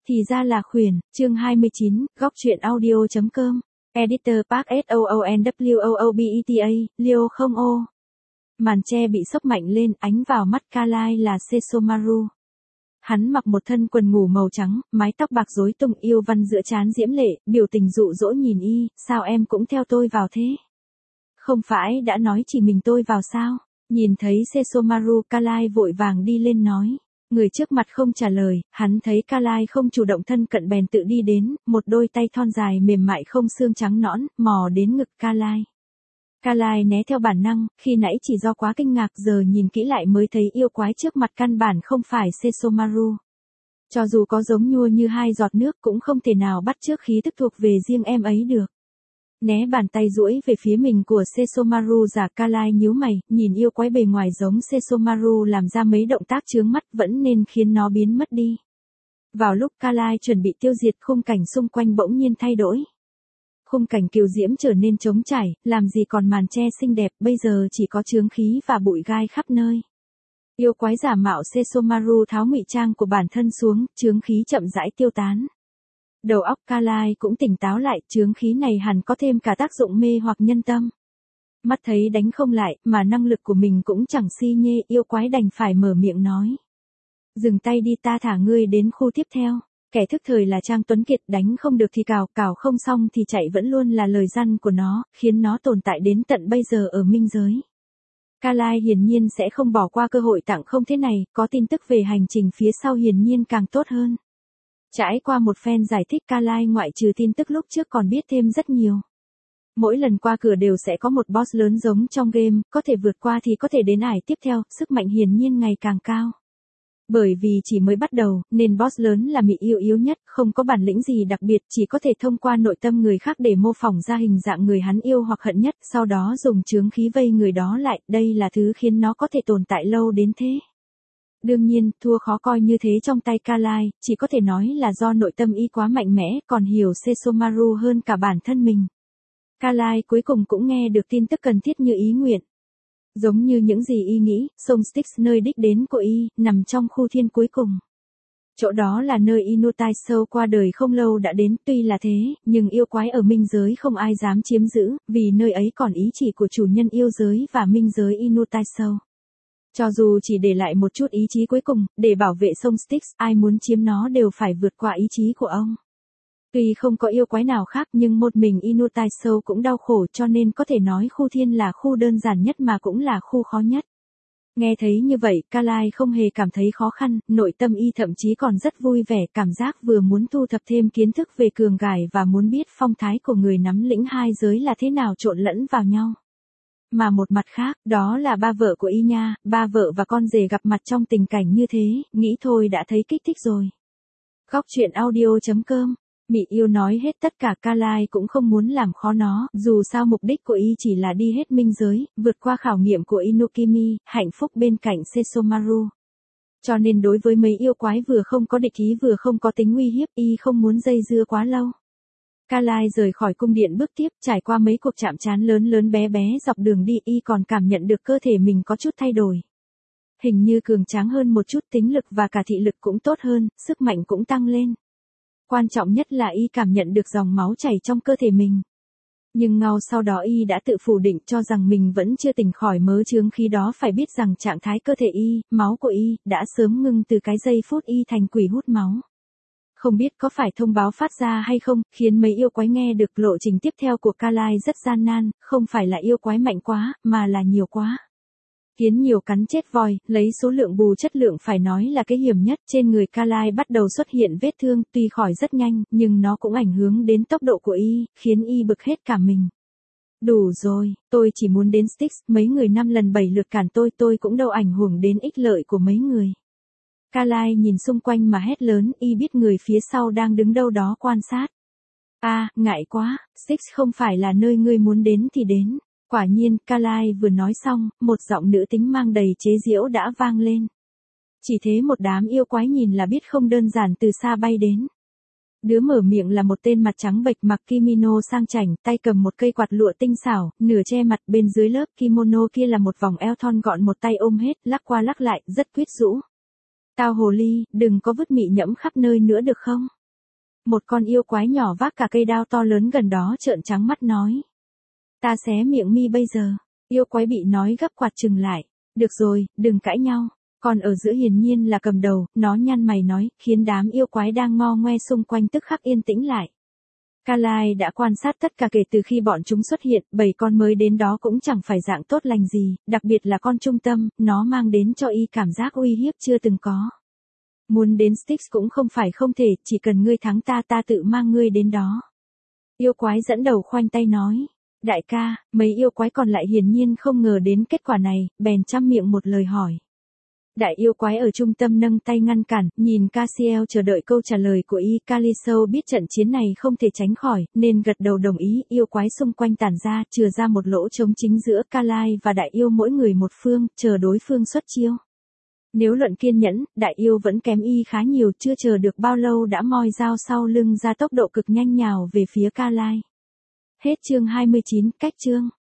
Thì ra là khuyển, chương 29, góc truyện audio.com, editor Park SOONWOOBETA, Leo không ô. Màn che bị sốc mạnh lên, ánh vào mắt Carly là Sesomaru. Hắn mặc một thân quần ngủ màu trắng, mái tóc bạc rối tung, yêu văn giữa trán diễm lệ, biểu tình dụ dỗ nhìn y, sao em cũng theo tôi vào thế? Không phải đã nói chỉ mình tôi vào sao? Nhìn thấy Sesomaru, Carly vội vàng đi lên nói. Người trước mặt không trả lời, hắn thấy Carly không chủ động thân cận bèn tự đi đến, một đôi tay thon dài mềm mại không xương trắng nõn, mò đến ngực Carly. Carly né theo bản năng, khi nãy chỉ do quá kinh ngạc giờ nhìn kỹ lại mới thấy yêu quái trước mặt căn bản không phải Sesomaru. Cho dù có giống nhua như hai giọt nước cũng không thể nào bắt chước khí tức thuộc về riêng em ấy được. Né bàn tay duỗi về phía mình của Sesomaru, giả Carly nhíu mày, nhìn yêu quái bề ngoài giống Sesomaru làm ra mấy động tác chướng mắt vẫn nên khiến nó biến mất đi. Vào lúc Carly chuẩn bị tiêu diệt, khung cảnh xung quanh bỗng nhiên thay đổi. Khung cảnh kiều diễm trở nên trống trải, làm gì còn màn che xinh đẹp, bây giờ chỉ có chướng khí và bụi gai khắp nơi. Yêu quái giả mạo Sesomaru tháo ngụy trang của bản thân xuống, chướng khí chậm rãi tiêu tán. Đầu óc Carly cũng tỉnh táo lại, chướng khí này hẳn có thêm cả tác dụng mê hoặc nhân tâm. Mắt thấy đánh không lại, mà năng lực của mình cũng chẳng si nhê, yêu quái đành phải mở miệng nói. Dừng tay đi, ta thả ngươi đến khu tiếp theo. Kẻ thức thời là Trang Tuấn Kiệt, đánh không được thì cào, cào không xong thì chạy vẫn luôn là lời răn của nó, khiến nó tồn tại đến tận bây giờ ở minh giới. Carly hiển nhiên sẽ không bỏ qua cơ hội tặng không thế này, có tin tức về hành trình phía sau hiển nhiên càng tốt hơn. Trải qua một phen giải thích, Carly ngoại trừ tin tức lúc trước còn biết thêm rất nhiều. Mỗi lần qua cửa đều sẽ có một boss lớn giống trong game, có thể vượt qua thì có thể đến ải tiếp theo, sức mạnh hiển nhiên ngày càng cao. Bởi vì chỉ mới bắt đầu, nên boss lớn là mị yêu yếu nhất, không có bản lĩnh gì đặc biệt, chỉ có thể thông qua nội tâm người khác để mô phỏng ra hình dạng người hắn yêu hoặc hận nhất, sau đó dùng chướng khí vây người đó lại, đây là thứ khiến nó có thể tồn tại lâu đến thế. Đương nhiên, thua khó coi như thế trong tay Carly, chỉ có thể nói là do nội tâm y quá mạnh mẽ, còn hiểu Sesomaru hơn cả bản thân mình. Carly cuối cùng cũng nghe được tin tức cần thiết như ý nguyện. Giống như những gì y nghĩ, sông Styx nơi đích đến của y, nằm trong khu thiên cuối cùng. Chỗ đó là nơi Inutai Soul qua đời không lâu đã đến, tuy là thế, nhưng yêu quái ở minh giới không ai dám chiếm giữ, vì nơi ấy còn ý chỉ của chủ nhân yêu giới và minh giới Inutai Soul. Cho dù chỉ để lại một chút ý chí cuối cùng, để bảo vệ sông Styx, ai muốn chiếm nó đều phải vượt qua ý chí của ông. Tuy không có yêu quái nào khác nhưng một mình Inutai Soul cũng đau khổ, cho nên có thể nói khu thiên là khu đơn giản nhất mà cũng là khu khó nhất. Nghe thấy như vậy, Carly không hề cảm thấy khó khăn, nội tâm y thậm chí còn rất vui vẻ, cảm giác vừa muốn thu thập thêm kiến thức về cường gài và muốn biết phong thái của người nắm lĩnh hai giới là thế nào trộn lẫn vào nhau. Mà một mặt khác, đó là ba vợ của y nha, ba vợ và con rể gặp mặt trong tình cảnh như thế, nghĩ thôi đã thấy kích thích rồi. Góc truyện audio.com, mị yêu nói hết tất cả, Carly cũng không muốn làm khó nó, dù sao mục đích của y chỉ là đi hết minh giới, vượt qua khảo nghiệm của Inokimi, hạnh phúc bên cạnh Sesomaru. Cho nên đối với mấy yêu quái vừa không có địch ý vừa không có tính uy hiếp, y không muốn dây dưa quá lâu. Carly rời khỏi cung điện bước tiếp, trải qua mấy cuộc chạm trán lớn lớn bé bé dọc đường đi, y còn cảm nhận được cơ thể mình có chút thay đổi. Hình như cường tráng hơn một chút, tính lực và cả thị lực cũng tốt hơn, sức mạnh cũng tăng lên. Quan trọng nhất là y cảm nhận được dòng máu chảy trong cơ thể mình. Nhưng ngay sau đó y đã tự phủ định cho rằng mình vẫn chưa tỉnh khỏi mớ chướng khí đó, phải biết rằng trạng thái cơ thể y, máu của y, đã sớm ngưng từ cái giây phút y thành quỷ hút máu. Không biết có phải thông báo phát ra hay không, khiến mấy yêu quái nghe được lộ trình tiếp theo của Carly rất gian nan, không phải là yêu quái mạnh quá, mà là nhiều quá. Kiến nhiều cắn chết voi, lấy số lượng bù chất lượng phải nói là cái hiểm nhất, trên người Carly bắt đầu xuất hiện vết thương, tuy khỏi rất nhanh, nhưng nó cũng ảnh hưởng đến tốc độ của y, khiến y bực hết cả mình. Đủ rồi, tôi chỉ muốn đến Styx, mấy người 5 lần 7 lượt cản tôi cũng đâu ảnh hưởng đến ích lợi của mấy người. Carly nhìn xung quanh mà hét lớn, y biết người phía sau đang đứng đâu đó quan sát. Ngại quá, Styx không phải là nơi ngươi muốn đến thì đến. Quả nhiên, Carly vừa nói xong, một giọng nữ tính mang đầy chế giễu đã vang lên. Chỉ thế một đám yêu quái nhìn là biết không đơn giản từ xa bay đến. Đứa mở miệng là một tên mặt trắng bệch mặc kimono sang chảnh, tay cầm một cây quạt lụa tinh xảo, nửa che mặt, bên dưới lớp kimono kia là một vòng eo thon gọn, một tay ôm hết, lắc qua lắc lại, rất quyến rũ. Tao hồ ly, đừng có vứt mị nhẫm khắp nơi nữa được không? Một con yêu quái nhỏ vác cả cây đao to lớn gần đó trợn trắng mắt nói. Ta xé miệng mi bây giờ. Yêu quái bị nói gấp quạt trừng lại. Được rồi, đừng cãi nhau. Còn ở giữa hiển nhiên là cầm đầu, nó nhăn mày nói, khiến đám yêu quái đang ngo ngoe xung quanh tức khắc yên tĩnh lại. Kalai đã quan sát tất cả kể từ khi bọn chúng xuất hiện, 7 con mới đến đó cũng chẳng phải dạng tốt lành gì, đặc biệt là con trung tâm, nó mang đến cho y cảm giác uy hiếp chưa từng có. Muốn đến Styx cũng không phải không thể, chỉ cần ngươi thắng ta tự mang ngươi đến đó. Yêu quái dẫn đầu khoanh tay nói. Đại ca, mấy yêu quái còn lại hiển nhiên không ngờ đến kết quả này, bèn chăm miệng một lời hỏi. Đại yêu quái ở trung tâm nâng tay ngăn cản, nhìn Cassiel chờ đợi câu trả lời của y. Kalisto biết trận chiến này không thể tránh khỏi, nên gật đầu đồng ý. Yêu quái xung quanh tản ra, chừa ra một lỗ trống chính giữa Kalai và đại yêu mỗi người một phương, chờ đối phương xuất chiêu. Nếu luận kiên nhẫn, đại yêu vẫn kém y khá nhiều, chưa chờ được bao lâu đã moi dao sau lưng ra tốc độ cực nhanh nhào về phía Kalai. Hết chương 29, cách chương.